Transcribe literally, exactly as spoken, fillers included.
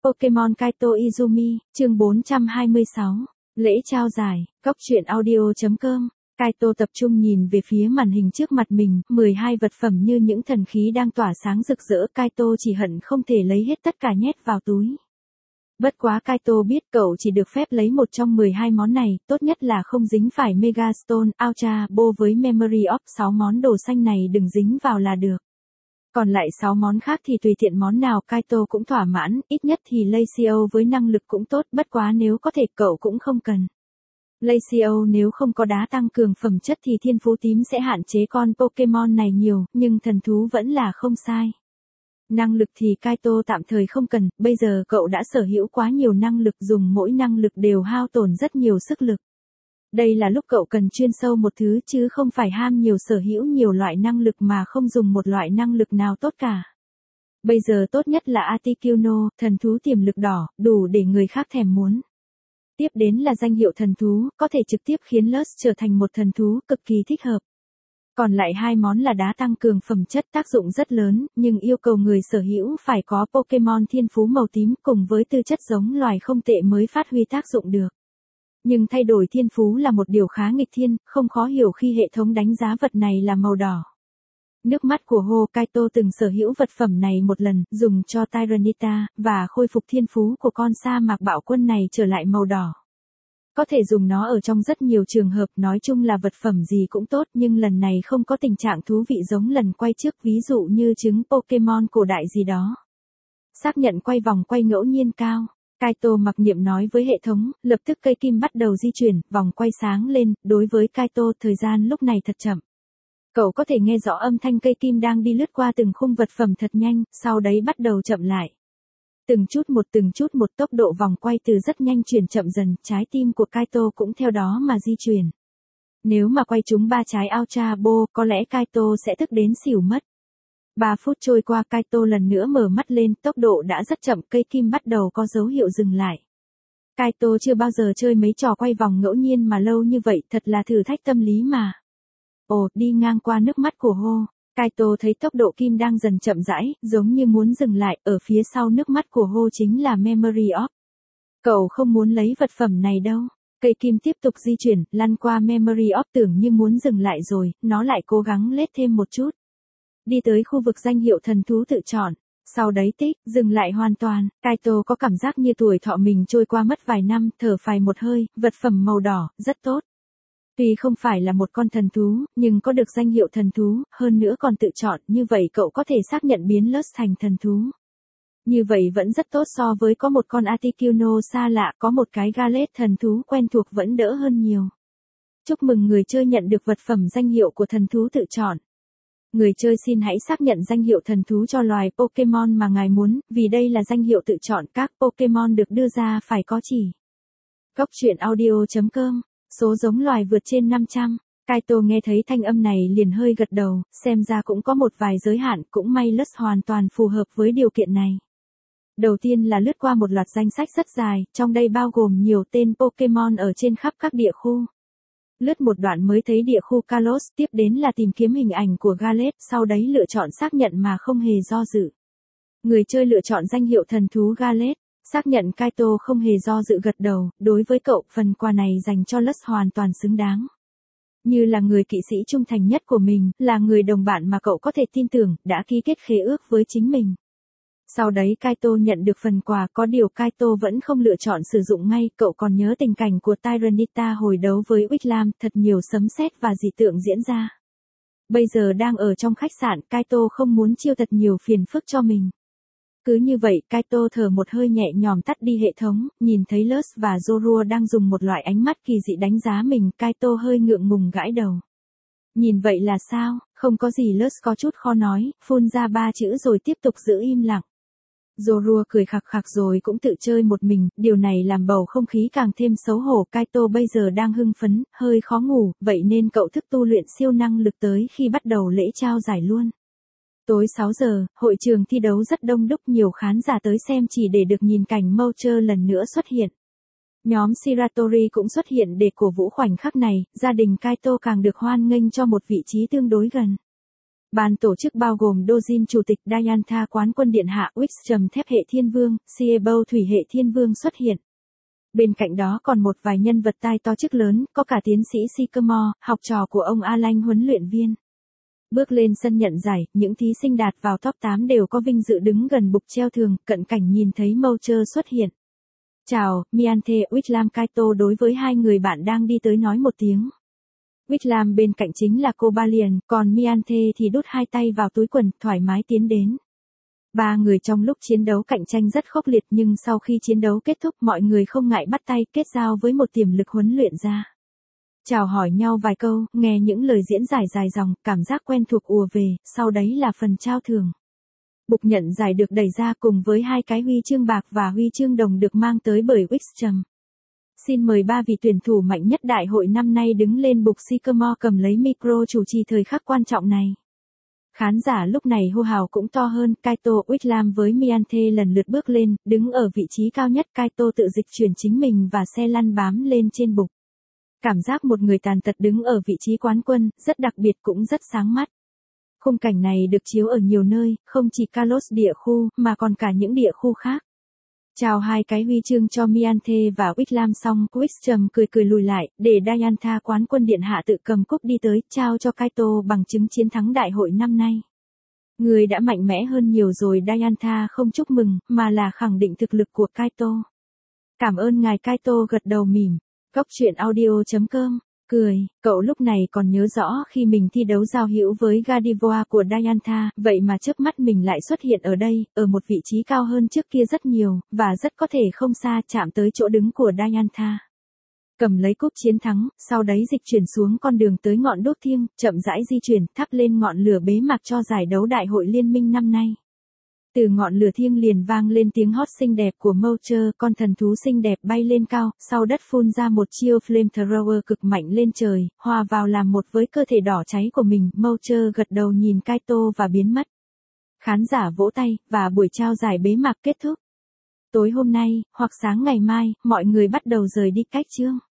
Pokemon Kaito Izumi, chương bốn trăm hai mươi sáu. Lễ trao giải, góc truyện audio chấm com. Kaito tập trung nhìn về phía màn hình trước mặt mình, mười hai vật phẩm như những thần khí đang tỏa sáng rực rỡ. Kaito chỉ hận không thể lấy hết tất cả nhét vào túi. Bất quá Kaito biết cậu chỉ được phép lấy một trong mười hai món này, tốt nhất là không dính phải Mega Stone, Ultra Ball với Memory of sáu món đồ xanh này đừng dính vào là được. Còn lại sáu món khác thì tùy tiện món nào Kaito cũng thỏa mãn, ít nhất thì Lacio với năng lực cũng tốt, bất quá nếu có thể cậu cũng không cần. Lacio nếu không có đá tăng cường phẩm chất thì thiên phú tím sẽ hạn chế con Pokemon này nhiều, nhưng thần thú vẫn là không sai. Năng lực thì Kaito tạm thời không cần, bây giờ cậu đã sở hữu quá nhiều năng lực, dùng mỗi năng lực đều hao tổn rất nhiều sức lực. Đây là lúc cậu cần chuyên sâu một thứ chứ không phải ham nhiều sở hữu nhiều loại năng lực mà không dùng một loại năng lực nào tốt cả. Bây giờ tốt nhất là Articuno, thần thú tiềm lực đỏ, đủ để người khác thèm muốn. Tiếp đến là danh hiệu thần thú, có thể trực tiếp khiến Lus trở thành một thần thú, cực kỳ thích hợp. Còn lại hai món là đá tăng cường phẩm chất, tác dụng rất lớn, nhưng yêu cầu người sở hữu phải có Pokemon thiên phú màu tím cùng với tư chất giống loài không tệ mới phát huy tác dụng được. Nhưng thay đổi thiên phú là một điều khá nghịch thiên, không khó hiểu khi hệ thống đánh giá vật này là màu đỏ. Nước mắt của Hokaito từng sở hữu vật phẩm này một lần, dùng cho Tyranitar, và khôi phục thiên phú của con sa mạc bạo quân này trở lại màu đỏ. Có thể dùng nó ở trong rất nhiều trường hợp, nói chung là vật phẩm gì cũng tốt, nhưng lần này không có tình trạng thú vị giống lần quay trước, ví dụ như trứng Pokemon cổ đại gì đó. Xác nhận quay vòng quay ngẫu nhiên cao. Kaito mặc niệm nói với hệ thống, lập tức cây kim bắt đầu di chuyển, vòng quay sáng lên, đối với Kaito thời gian lúc này thật chậm. Cậu có thể nghe rõ âm thanh cây kim đang đi lướt qua từng khung vật phẩm thật nhanh, sau đấy bắt đầu chậm lại. Từng chút một từng chút một tốc độ vòng quay từ rất nhanh chuyển chậm dần, trái tim của Kaito cũng theo đó mà di chuyển. Nếu mà quay trúng ba trái Ultra Ball, có lẽ Kaito sẽ tức đến xỉu mất. ba phút trôi qua, Kaito lần nữa mở mắt lên, tốc độ đã rất chậm, cây kim bắt đầu có dấu hiệu dừng lại. Kaito chưa bao giờ chơi mấy trò quay vòng ngẫu nhiên mà lâu như vậy, thật là thử thách tâm lý mà. Ồ, đi ngang qua nước mắt của Ho, Kaito thấy tốc độ kim đang dần chậm rãi, giống như muốn dừng lại, ở phía sau nước mắt của Ho chính là Memory of. Cậu không muốn lấy vật phẩm này đâu. Cây kim tiếp tục di chuyển, lăn qua Memory of, tưởng như muốn dừng lại rồi, nó lại cố gắng lết thêm một chút. Đi tới khu vực danh hiệu thần thú tự chọn. Sau đấy tích, dừng lại hoàn toàn, Kaito có cảm giác như tuổi thọ mình trôi qua mất vài năm, thở phào một hơi, vật phẩm màu đỏ, rất tốt. Tuy không phải là một con thần thú, nhưng có được danh hiệu thần thú, hơn nữa còn tự chọn, như vậy cậu có thể xác nhận biến Lus thành thần thú. Như vậy vẫn rất tốt so với có một con Articuno xa lạ, có một cái Gallet thần thú quen thuộc vẫn đỡ hơn nhiều. Chúc mừng người chơi nhận được vật phẩm danh hiệu của thần thú tự chọn. Người chơi xin hãy xác nhận danh hiệu thần thú cho loài Pokemon mà ngài muốn, vì đây là danh hiệu tự chọn, các Pokemon được đưa ra phải có chỉ. Góc truyện audio chấm com, số giống loài vượt trên năm trăm. Kaito nghe thấy thanh âm này liền hơi gật đầu, xem ra cũng có một vài giới hạn, cũng may Lus hoàn toàn phù hợp với điều kiện này. Đầu tiên là lướt qua một loạt danh sách rất dài, trong đây bao gồm nhiều tên Pokemon ở trên khắp các địa khu. Lướt một đoạn mới thấy địa khu Kalos, tiếp đến là tìm kiếm hình ảnh của Gallet, sau đấy lựa chọn xác nhận mà không hề do dự. Người chơi lựa chọn danh hiệu thần thú Gallet, xác nhận, Kaito không hề do dự gật đầu, đối với cậu, phần quà này dành cho Lus hoàn toàn xứng đáng. Như là người kỵ sĩ trung thành nhất của mình, là người đồng bạn mà cậu có thể tin tưởng, đã ký kết khế ước với chính mình. Sau đấy Kaito nhận được phần quà, có điều Kaito vẫn không lựa chọn sử dụng ngay, cậu còn nhớ tình cảnh của Tyranitar hồi đấu với Wickham, thật nhiều sấm sét và dị tượng diễn ra. Bây giờ đang ở trong khách sạn, Kaito không muốn chiêu thật nhiều phiền phức cho mình. Cứ như vậy, Kaito thở một hơi nhẹ nhõm tắt đi hệ thống, nhìn thấy Lus và Zorua đang dùng một loại ánh mắt kỳ dị đánh giá mình, Kaito hơi ngượng ngùng gãi đầu. Nhìn vậy là sao, không có gì, Lus có chút khó nói, phun ra ba chữ rồi tiếp tục giữ im lặng. Zorua cười khặc khặc rồi cũng tự chơi một mình, điều này làm bầu không khí càng thêm xấu hổ. Kaito bây giờ đang hưng phấn, hơi khó ngủ, vậy nên cậu thức tu luyện siêu năng lực tới khi bắt đầu lễ trao giải luôn. Tối sáu giờ, hội trường thi đấu rất đông đúc, nhiều khán giả tới xem chỉ để được nhìn cảnh Moucher lần nữa xuất hiện. Nhóm Shiratori cũng xuất hiện để cổ vũ khoảnh khắc này, gia đình Kaito càng được hoan nghênh cho một vị trí tương đối gần. Ban tổ chức bao gồm Dojin Chủ tịch, Diantha Quán quân Điện hạ, Wixom Thép hệ Thiên Vương, Siebel Thủy hệ Thiên Vương xuất hiện. Bên cạnh đó còn một vài nhân vật tai to chức lớn, có cả tiến sĩ Sycamore, học trò của ông Alan huấn luyện viên. Bước lên sân nhận giải, những thí sinh đạt vào top tám đều có vinh dự đứng gần bục treo thưởng, cận cảnh nhìn thấy Moucher xuất hiện. Chào, Miante, Wixom Kaito đối với hai người bạn đang đi tới nói một tiếng. Wixom bên cạnh chính là cô Balian, còn Miante thì đút hai tay vào túi quần, thoải mái tiến đến. Ba người trong lúc chiến đấu cạnh tranh rất khốc liệt nhưng sau khi chiến đấu kết thúc mọi người không ngại bắt tay kết giao với một tiềm lực huấn luyện ra. Chào hỏi nhau vài câu, nghe những lời diễn giải dài dòng, cảm giác quen thuộc ùa về, sau đấy là phần trao thưởng. Bục nhận giải được đẩy ra cùng với hai cái huy chương bạc và huy chương đồng được mang tới bởi Wixom. Xin mời ba vị tuyển thủ mạnh nhất đại hội năm nay đứng lên bục. Sycamore cầm lấy micro chủ trì thời khắc quan trọng này. Khán giả lúc này hô hào cũng to hơn, Kaito, Wixom với Miante lần lượt bước lên, đứng ở vị trí cao nhất. Kaito tự dịch chuyển chính mình và xe lăn bám lên trên bục. Cảm giác một người tàn tật đứng ở vị trí quán quân, rất đặc biệt cũng rất sáng mắt. Khung cảnh này được chiếu ở nhiều nơi, không chỉ Kalos địa khu, mà còn cả những địa khu khác. Chào hai cái huy chương cho Miante và Wixom xong, Wixom cười cười lùi lại, để Diantha Quán quân Điện hạ tự cầm cúp đi tới, trao cho Kaito bằng chứng chiến thắng đại hội năm nay. Người đã mạnh mẽ hơn nhiều rồi. Diantha không chúc mừng, mà là khẳng định thực lực của Kaito. Cảm ơn ngài. Kaito gật đầu mỉm. Góc truyện audio chấm com, cười, cậu lúc này còn nhớ rõ khi mình thi đấu giao hữu với Gardevoir của Diantha, vậy mà chớp mắt mình lại xuất hiện ở đây, ở một vị trí cao hơn trước kia rất nhiều, và rất có thể không xa chạm tới chỗ đứng của Diantha. Cầm lấy cúp chiến thắng, sau đấy dịch chuyển xuống con đường tới ngọn đốt thiêng, chậm rãi di chuyển, thắp lên ngọn lửa bế mạc cho giải đấu đại hội liên minh năm nay. Từ ngọn lửa thiêng liền vang lên tiếng hót xinh đẹp của Moucher, con thần thú xinh đẹp bay lên cao, sau đất phun ra một chiêu flamethrower cực mạnh lên trời, hòa vào làm một với cơ thể đỏ cháy của mình. Moucher gật đầu nhìn Kaito và biến mất. Khán giả vỗ tay, và buổi trao giải bế mạc kết thúc. Tối hôm nay, hoặc sáng ngày mai, mọi người bắt đầu rời đi cách chương.